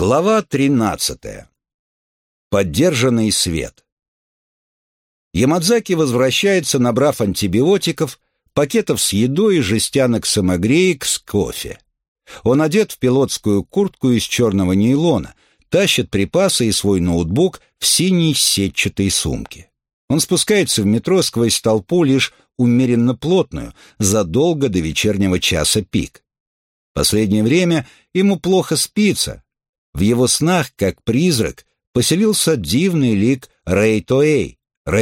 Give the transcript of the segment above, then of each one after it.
Глава 13. Поддержанный свет. Ямадзаки возвращается, набрав антибиотиков, пакетов с едой и жестянок самогреек с кофе. Он одет в пилотскую куртку из черного нейлона, тащит припасы и свой ноутбук в синей сетчатой сумке. Он спускается в метро сквозь толпу лишь умеренно плотную, задолго до вечернего часа пик. Последнее время ему плохо спится. В его снах, как призрак, поселился дивный лик Рэй Тоэй,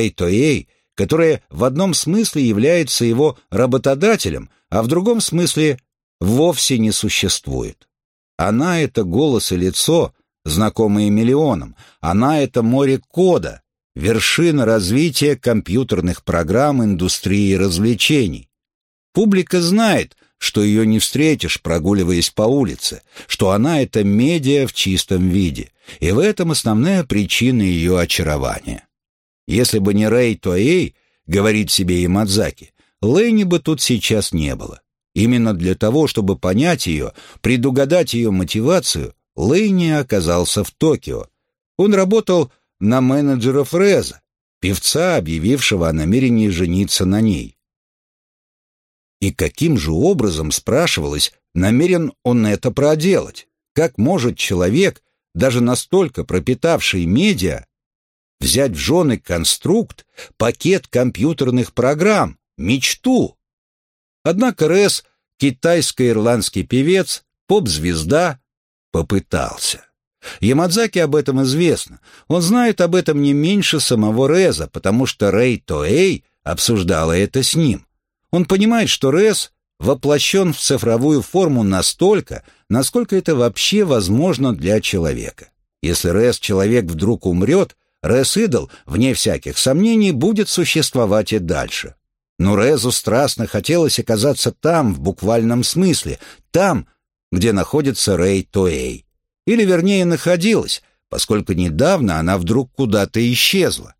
которая в одном смысле является его работодателем, а в другом смысле вовсе не существует. Она — это голос и лицо, знакомые миллионам. Она — это море кода, вершина развития компьютерных программ индустрии развлечений. Публика знает, что ее не встретишь, прогуливаясь по улице, что она — это медиа в чистом виде, и в этом основная причина ее очарования. Если бы не Рэй Тоэй, говорит себе Ямадзаки, Лэйни бы тут сейчас не было. Именно для того, чтобы понять ее, предугадать ее мотивацию, Лэйни оказался в Токио. Он работал на менеджеров Реза, певца, объявившего о намерении жениться на ней. И каким же образом, спрашивалось, намерен он это проделать? Как может человек, даже настолько пропитавший медиа, взять в жены конструкт, пакет компьютерных программ, мечту? Однако Рез, китайско-ирландский певец, поп-звезда, попытался. Ямадзаки об этом известно. Он знает об этом не меньше самого Реза, потому что Рэй Тоэй обсуждала это с ним. Он понимает, что Рез воплощен в цифровую форму настолько, насколько это вообще возможно для человека. Если Рез-человек вдруг умрет, Рез-идол, вне всяких сомнений, будет существовать и дальше. Но Резу страстно хотелось оказаться там, в буквальном смысле, там, где находится Рэй Тоэй. Или, вернее, находилась, поскольку недавно она вдруг куда-то исчезла.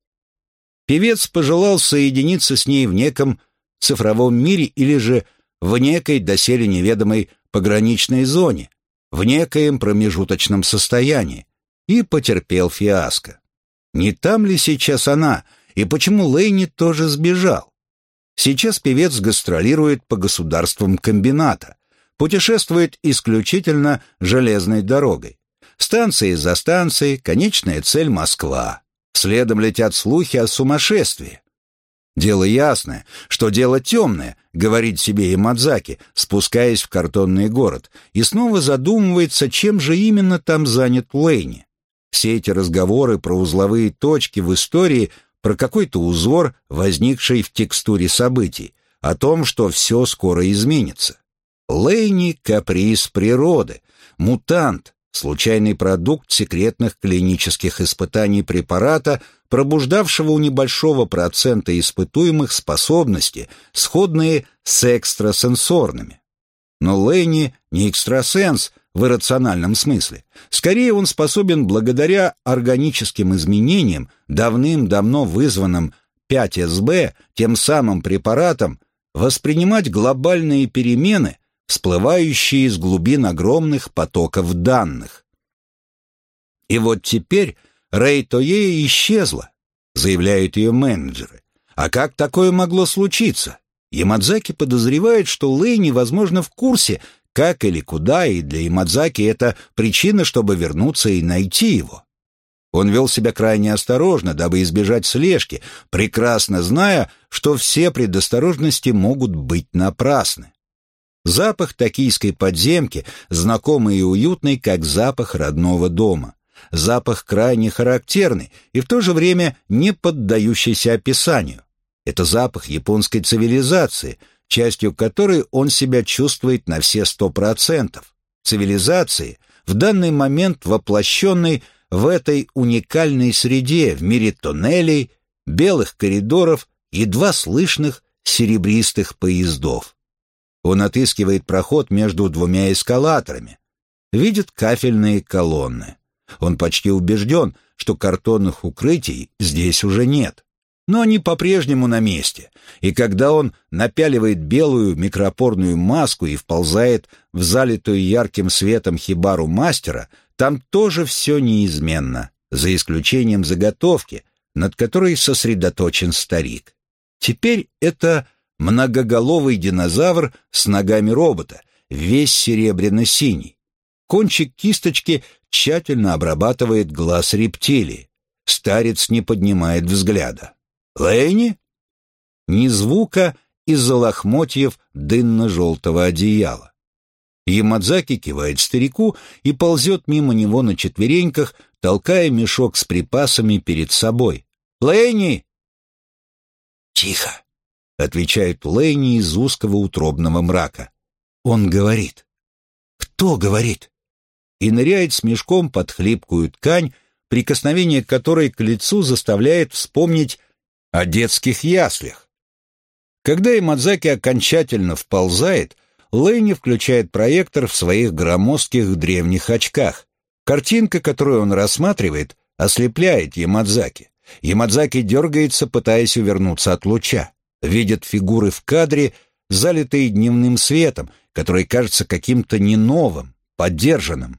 Певец пожелал соединиться с ней в неком цифровом мире или же в некой доселе неведомой пограничной зоне, в некоем промежуточном состоянии, и потерпел фиаско. Не там ли сейчас она, и почему Лэйни тоже сбежал? Сейчас певец гастролирует по государствам комбината, путешествует исключительно железной дорогой. Станции за станцией, конечная цель Москва. Следом летят слухи о сумасшествии. «Дело ясное, что дело темное», — говорит себе Ямадзаки, спускаясь в картонный город, и снова задумывается, чем же именно там занят Лэйни. Все эти разговоры про узловые точки в истории, про какой-то узор, возникший в текстуре событий, о том, что все скоро изменится. Лэйни — каприз природы, мутант, случайный продукт секретных клинических испытаний препарата, пробуждавшего у небольшого процента испытуемых способности, сходные с экстрасенсорными. Но Лэйни не экстрасенс в иррациональном смысле. Скорее, он способен благодаря органическим изменениям, давным-давно вызванным 5СБ, тем самым препаратом, воспринимать глобальные перемены, всплывающие из глубин огромных потоков данных. И вот теперь Рэй Тоэй исчезла, заявляют ее менеджеры. А как такое могло случиться? Ямадзаки подозревает, что Лэйни, возможно, в курсе, как или куда, и для Ямадзаки это причина, чтобы вернуться и найти его. Он вел себя крайне осторожно, дабы избежать слежки, прекрасно зная, что все предосторожности могут быть напрасны. Запах токийской подземки знакомый и уютный, как запах родного дома. Запах крайне характерный и в то же время не поддающийся описанию. Это запах японской цивилизации, частью которой он себя чувствует на все 100%. Цивилизации, в данный момент воплощенной в этой уникальной среде, в мире тоннелей, белых коридоров, едва слышных серебристых поездов. Он отыскивает проход между двумя эскалаторами, видит кафельные колонны. Он почти убежден, что картонных укрытий здесь уже нет. Но они по-прежнему на месте, и когда он напяливает белую микропорную маску и вползает в залитую ярким светом хибару мастера, Там тоже все неизменно, за исключением заготовки, над которой сосредоточен старик. Теперь это многоголовый динозавр с ногами робота, весь серебряно-синий. Кончик кисточки тщательно обрабатывает глаз рептилии. Старец не поднимает взгляда. «Лэйни?» Ни звука из-за лохмотьев дынно-желтого одеяла. Ямадзаки кивает старику и ползет мимо него на четвереньках, толкая мешок с припасами перед собой. «Лэйни!» «Тихо!» — отвечает Лэйни из узкого утробного мрака. Он говорит. «Кто говорит?» И ныряет с мешком под хлипкую ткань, прикосновение которой к лицу заставляет вспомнить о детских яслях. Когда Ямадзаки окончательно вползает, Лэйни включает проектор в своих громоздких древних очках. Картинка, которую он рассматривает, ослепляет Ямадзаки. Ямадзаки дергается, пытаясь увернуться от луча. Видит фигуры в кадре, залитые дневным светом, который кажется каким-то не новым, поддержанным.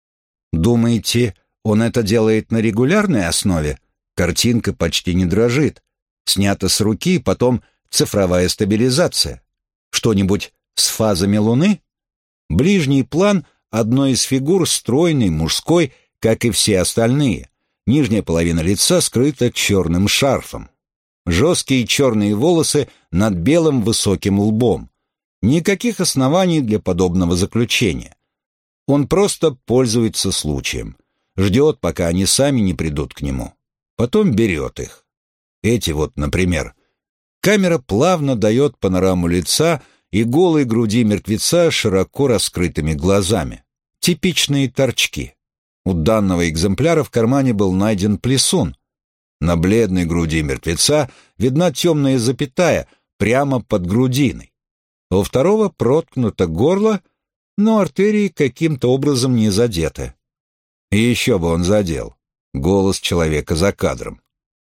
Думаете, он это делает на регулярной основе? Картинка почти не дрожит. Снята с руки, потом цифровая стабилизация. Что-нибудь с фазами Луны? Ближний план одной из фигур стройный, мужской, как и все остальные. Нижняя половина лица скрыта черным шарфом. Жесткие черные волосы над белым высоким лбом. Никаких оснований для подобного заключения. Он просто пользуется случаем. Ждет, пока они сами не придут к нему. Потом берет их. Эти вот, например. Камера плавно дает панораму лица и голой груди мертвеца с широко раскрытыми глазами. Типичные торчки. У данного экземпляра в кармане был найден плесун. На бледной груди мертвеца видна темная запятая прямо под грудиной. У второго проткнуто горло, но артерии каким-то образом не задеты. И еще бы он задел. Голос человека за кадром.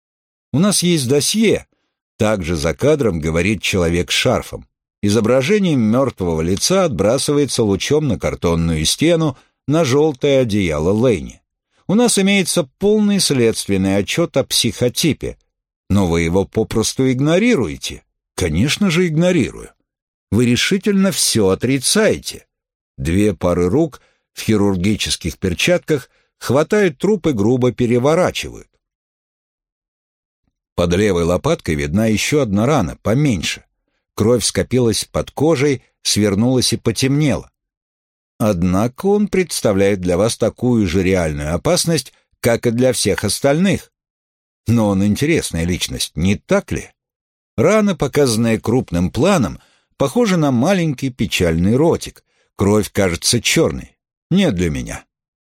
У нас есть досье. Также за кадром говорит человек с шарфом. Изображение мертвого лица отбрасывается лучом на картонную стену, на желтое одеяло Лэйни. У нас имеется полный следственный отчет о психотипе, но вы его попросту игнорируете. Конечно же, игнорирую. Вы решительно все отрицаете. 2 пары рук в хирургических перчатках хватают труп и грубо переворачивают. Под левой лопаткой видна еще одна рана, поменьше. Кровь скопилась под кожей, свернулась и потемнела. Однако он представляет для вас такую же реальную опасность, как и для всех остальных. Но он интересная личность, не так ли? Рана, показанная крупным планом, похожа на маленький печальный ротик. Кровь кажется черной. Не для меня.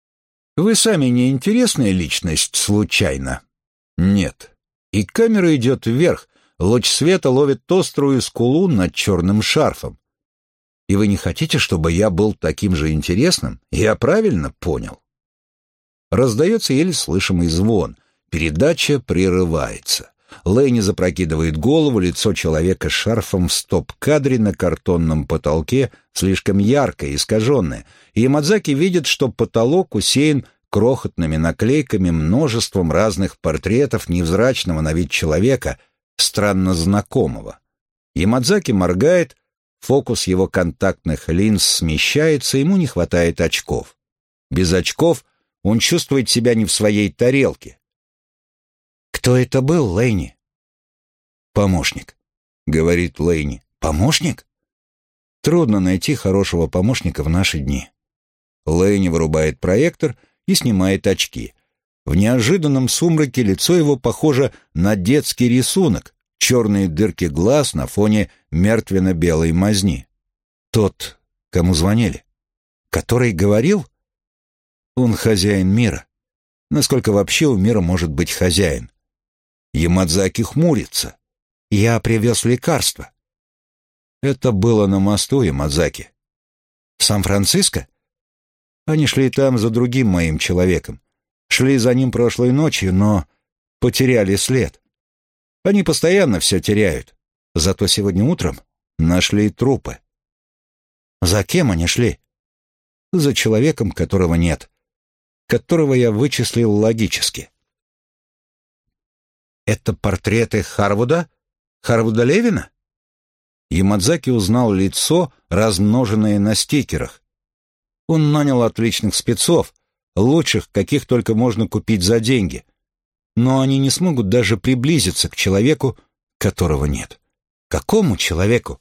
Вы сами не интересная личность, случайно? Нет. И камера идет вверх, луч света ловит острую скулу над черным шарфом. И вы не хотите, чтобы я был таким же интересным? Я правильно понял? Раздается еле слышимый звон. Передача прерывается. Лэйни запрокидывает голову, лицо человека с шарфом в стоп-кадре на картонном потолке слишком яркое, искаженное, и Ямадзаки видит, что потолок усеян крохотными наклейками, множеством разных портретов невзрачного на вид человека, странно знакомого. Ямадзаки моргает, фокус его контактных линз смещается, ему не хватает очков. Без очков он чувствует себя не в своей тарелке. «Кто это был, Лэйни?» «Помощник», — говорит Лэйни. «Помощник?» Трудно найти хорошего помощника в наши дни. Лэйни вырубает проектор и снимает очки. В неожиданном сумраке лицо его похоже на детский рисунок, черные дырки глаз на фоне мертвенно-белой мазни. Тот, кому звонили? Который говорил? Он хозяин мира. Насколько вообще у мира может быть хозяин? Ямадзаки хмурится. Я привез лекарство. Это было на мосту, Ямадзаки. В Сан-Франциско? Они шли там за другим моим человеком. Шли за ним прошлой ночью, но потеряли след. Они постоянно все теряют. Зато сегодня утром нашли трупы. За кем они шли? За человеком, которого нет. которого я вычислил логически. «Это портреты Харвуда? Харвуда Левина?» Ямадзаки узнал лицо, размноженное на стикерах. Он нанял отличных спецов, лучших, каких только можно купить за деньги. Но они не смогут даже приблизиться к человеку, которого нет. Какому человеку?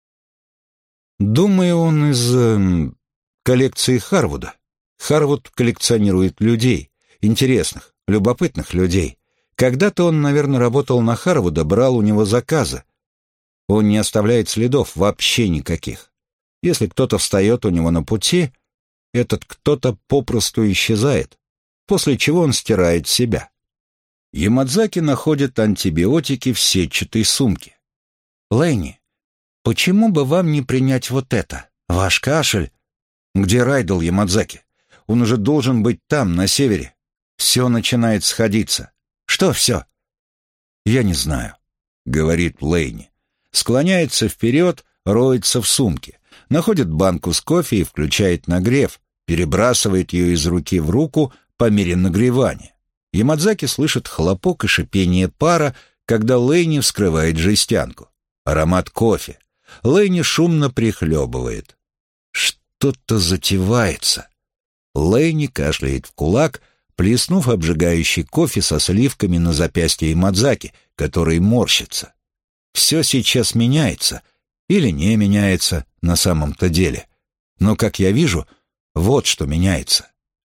Думаю, он из коллекции Харвуда. Харвуд коллекционирует людей, интересных, любопытных людей. Когда-то он, наверное, работал на Харвуда, брал у него заказы. Он не оставляет следов, вообще никаких. Если кто-то встает у него на пути, этот кто-то попросту исчезает, после чего он стирает себя. Ямадзаки находит антибиотики в сетчатой сумке. «Лэнни, почему бы вам не принять вот это? Ваш кашель...» «Где Райдл, Ямадзаки? Он уже должен быть там, на севере. Все начинает сходиться». «Что все?» «Я не знаю», — говорит Лэйни. Склоняется вперед, роется в сумке, находит банку с кофе и включает нагрев, перебрасывает ее из руки в руку по мере нагревания. Ямадзаки слышит хлопок и шипение пара, когда Лэйни вскрывает жестянку. Аромат кофе. Лэйни шумно прихлебывает. Что-то затевается. Лэйни кашляет в кулак, плеснув обжигающий кофе со сливками на запястье Ямадзаки, который морщится. Все сейчас меняется, или не меняется на самом-то деле. Но, как я вижу, вот что меняется.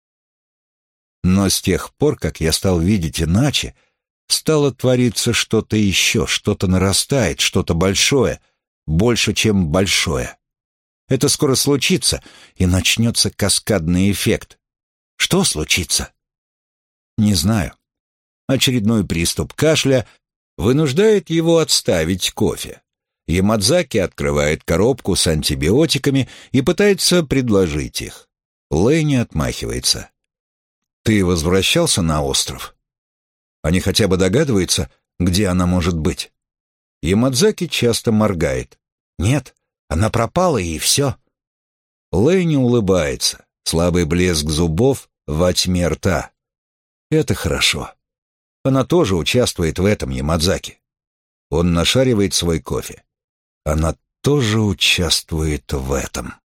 Но с тех пор, как я стал видеть иначе, стало твориться что-то еще, что-то нарастает, что-то большое, больше, чем большое. Это скоро случится, и начнется каскадный эффект. Что случится? Не знаю. Очередной приступ кашля вынуждает его отставить кофе. Ямадзаки открывает коробку с антибиотиками и пытается предложить их. Лэйни отмахивается. «Ты возвращался на остров? Они хотя бы догадываются, где она может быть?» Ямадзаки часто моргает. «Нет, она пропала, и все». Лэйни улыбается. Слабый блеск зубов во тьме рта. «Это хорошо. Она тоже участвует в этом, Ямадзаки». Он нашаривает свой кофе. Она тоже участвует в этом.